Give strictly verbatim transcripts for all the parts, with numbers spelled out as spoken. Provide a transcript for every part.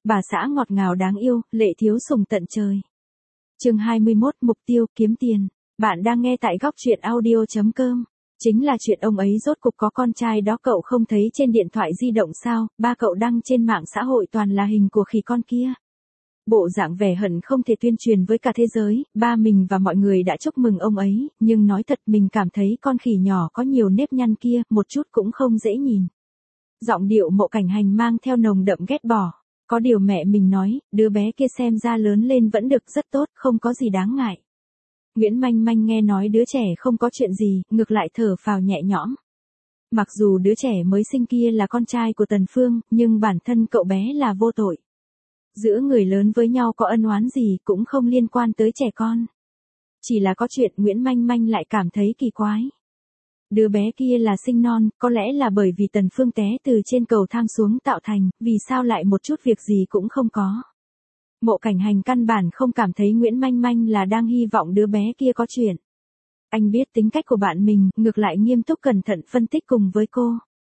Bà xã ngọt ngào đáng yêu, lệ thiếu sủng tận trời. Chương hai mươi mốt, mục tiêu kiếm tiền. Bạn đang nghe tại góc truyện audio chấm com. Chính là chuyện ông ấy rốt cục có con trai đó, cậu không thấy trên điện thoại di động sao? Ba cậu đăng trên mạng xã hội toàn là hình của khỉ con kia. Bộ dạng vẻ hận không thể tuyên truyền với cả thế giới. Ba mình và mọi người đã chúc mừng ông ấy, nhưng nói thật mình cảm thấy con khỉ nhỏ có nhiều nếp nhăn kia, một chút cũng không dễ nhìn. Giọng điệu Mộ Cảnh Hành mang theo nồng đậm ghét bỏ. Có điều mẹ mình nói, đứa bé kia xem ra lớn lên vẫn được rất tốt, không có gì đáng ngại. Nguyễn Manh Manh nghe nói đứa trẻ không có chuyện gì, ngược lại thở phào nhẹ nhõm. Mặc dù đứa trẻ mới sinh kia là con trai của Tần Phương, nhưng bản thân cậu bé là vô tội. Giữa người lớn với nhau có ân oán gì cũng không liên quan tới trẻ con. Chỉ là có chuyện Nguyễn Manh Manh lại cảm thấy kỳ quái. Đứa bé kia là sinh non, có lẽ là bởi vì Tần Phương té từ trên cầu thang xuống tạo thành, vì sao lại một chút việc gì cũng không có. Mộ Cảnh Hành căn bản không cảm thấy Nguyễn Manh Manh là đang hy vọng đứa bé kia có chuyện. Anh biết tính cách của bạn mình, ngược lại nghiêm túc cẩn thận phân tích cùng với cô.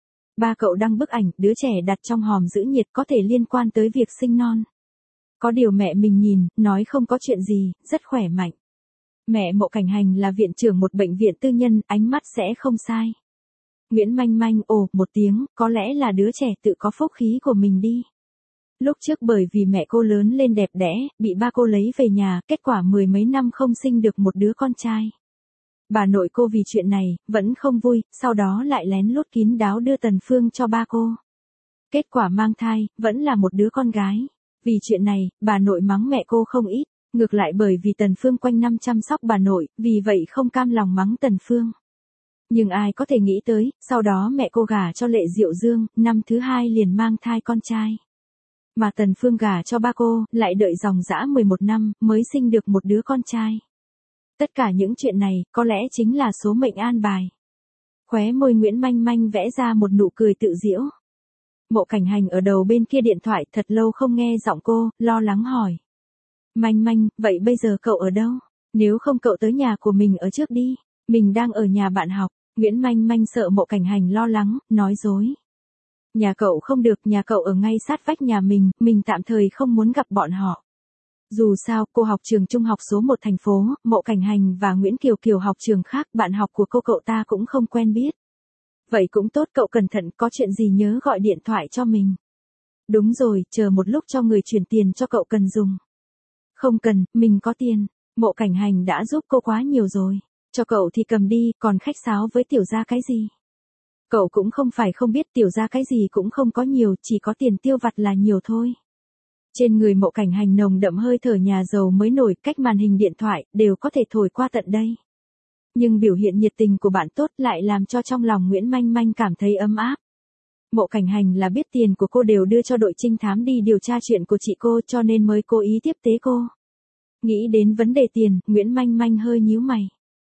Ba cậu đăng bức ảnh, đứa trẻ đặt trong hòm giữ nhiệt có thể liên quan tới việc sinh non. Có điều mẹ mình nhìn, nói không có chuyện gì, rất khỏe mạnh. Mẹ Mộ Cảnh Hành là viện trưởng một bệnh viện tư nhân, ánh mắt sẽ không sai. Nguyễn Manh Manh ồ một tiếng, có lẽ là đứa trẻ tự có phúc khí của mình đi. Lúc trước bởi vì mẹ cô lớn lên đẹp đẽ, bị ba cô lấy về nhà, kết quả mười mấy năm không sinh được một đứa con trai. Bà nội cô vì chuyện này, vẫn không vui, sau đó lại lén lút kín đáo đưa Tần Phương cho ba cô. Kết quả mang thai, vẫn là một đứa con gái. Vì chuyện này, bà nội mắng mẹ cô không ít, ngược lại bởi vì Tần Phương quanh năm chăm sóc bà nội, vì vậy không cam lòng mắng Tần Phương. Nhưng ai có thể nghĩ tới, sau đó mẹ cô gả cho Lệ Diệu Dương, năm thứ hai liền mang thai con trai. Mà Tần Phương gả cho ba cô, lại đợi dòng dã mười một năm, mới sinh được một đứa con trai. Tất cả những chuyện này, có lẽ chính là số mệnh an bài. Khóe môi Nguyễn Manh Manh vẽ ra một nụ cười tự giễu. Mộ Cảnh Hành ở đầu bên kia điện thoại thật lâu không nghe giọng cô, lo lắng hỏi. Manh Manh, vậy bây giờ cậu ở đâu? Nếu không cậu tới nhà của mình ở trước đi. Mình đang ở nhà bạn học. Nguyễn Manh Manh sợ Mộ Cảnh Hành lo lắng, nói dối. Nhà cậu không được, nhà cậu ở ngay sát vách nhà mình, mình tạm thời không muốn gặp bọn họ. Dù sao, cô học trường trung học số một thành phố, Mộ Cảnh Hành và Nguyễn Kiều Kiều học trường khác, bạn học của cô cậu ta cũng không quen biết. Vậy cũng tốt, cậu cẩn thận, có chuyện gì nhớ gọi điện thoại cho mình. Đúng rồi, chờ một lúc cho người chuyển tiền cho cậu cần dùng. Không cần, mình có tiền. Mộ Cảnh Hành đã giúp cô quá nhiều rồi. Cho cậu thì cầm đi, còn khách sáo với tiểu gia cái gì? Cậu cũng không phải không biết tiểu gia cái gì cũng không có nhiều, chỉ có tiền tiêu vặt là nhiều thôi. Trên người Mộ Cảnh Hành nồng đậm hơi thở nhà giàu mới nổi, cách màn hình điện thoại, đều có thể thổi qua tận đây. Nhưng biểu hiện nhiệt tình của bạn tốt lại làm cho trong lòng Nguyễn Manh Manh cảm thấy ấm áp. Mộ Cảnh Hành là biết tiền của cô đều đưa cho đội trinh thám đi điều tra chuyện của chị cô, cho nên mới cố ý tiếp tế cô. Nghĩ đến vấn đề tiền, Nguyễn Manh Manh hơi nhíu mày.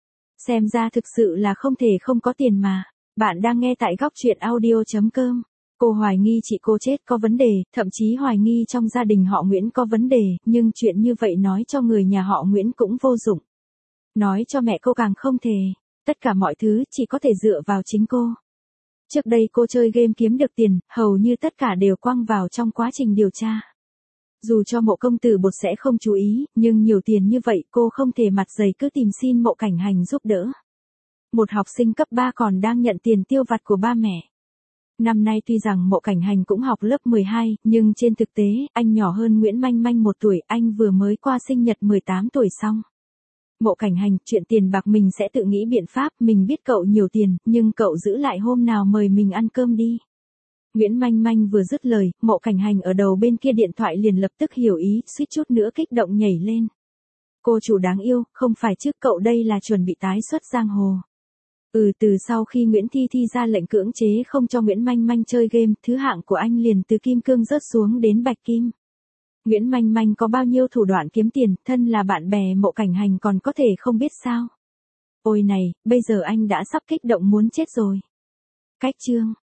Xem ra thực sự là không thể không có tiền mà. Bạn đang nghe tại góc truyện audio chấm com. Cô hoài nghi chị cô chết có vấn đề, thậm chí hoài nghi trong gia đình họ Nguyễn có vấn đề, nhưng chuyện như vậy nói cho người nhà họ Nguyễn cũng vô dụng. Nói cho mẹ cô càng không thể. Tất cả mọi thứ chỉ có thể dựa vào chính cô. Trước đây cô chơi game kiếm được tiền, hầu như tất cả đều quăng vào trong quá trình điều tra. Dù cho Mộ công tử bột sẽ không chú ý, nhưng nhiều tiền như vậy cô không thể mặt dày cứ tìm xin Mộ Cảnh Hành giúp đỡ. Một học sinh cấp ba còn đang nhận tiền tiêu vặt của ba mẹ. Năm nay tuy rằng Mộ Cảnh Hành cũng học lớp mười hai, nhưng trên thực tế, anh nhỏ hơn Nguyễn Manh Manh một tuổi, anh vừa mới qua sinh nhật mười tám tuổi xong. Mộ Cảnh Hành, chuyện tiền bạc mình sẽ tự nghĩ biện pháp, mình biết cậu nhiều tiền, nhưng cậu giữ lại hôm nào mời mình ăn cơm đi. Nguyễn Manh Manh vừa dứt lời, Mộ Cảnh Hành ở đầu bên kia điện thoại liền lập tức hiểu ý, suýt chút nữa kích động nhảy lên. Cô chủ đáng yêu, không phải chứ, cậu đây là chuẩn bị tái xuất giang hồ. Ừ, từ sau khi Nguyễn Thi Thi ra lệnh cưỡng chế không cho Nguyễn Manh Manh chơi game, thứ hạng của anh liền từ kim cương rớt xuống đến bạch kim. Nguyễn Manh Manh có bao nhiêu thủ đoạn kiếm tiền, thân là bạn bè Mộ Cảnh Hành còn có thể không biết sao. Ôi này, bây giờ anh đã sắp kích động muốn chết rồi. Cách chương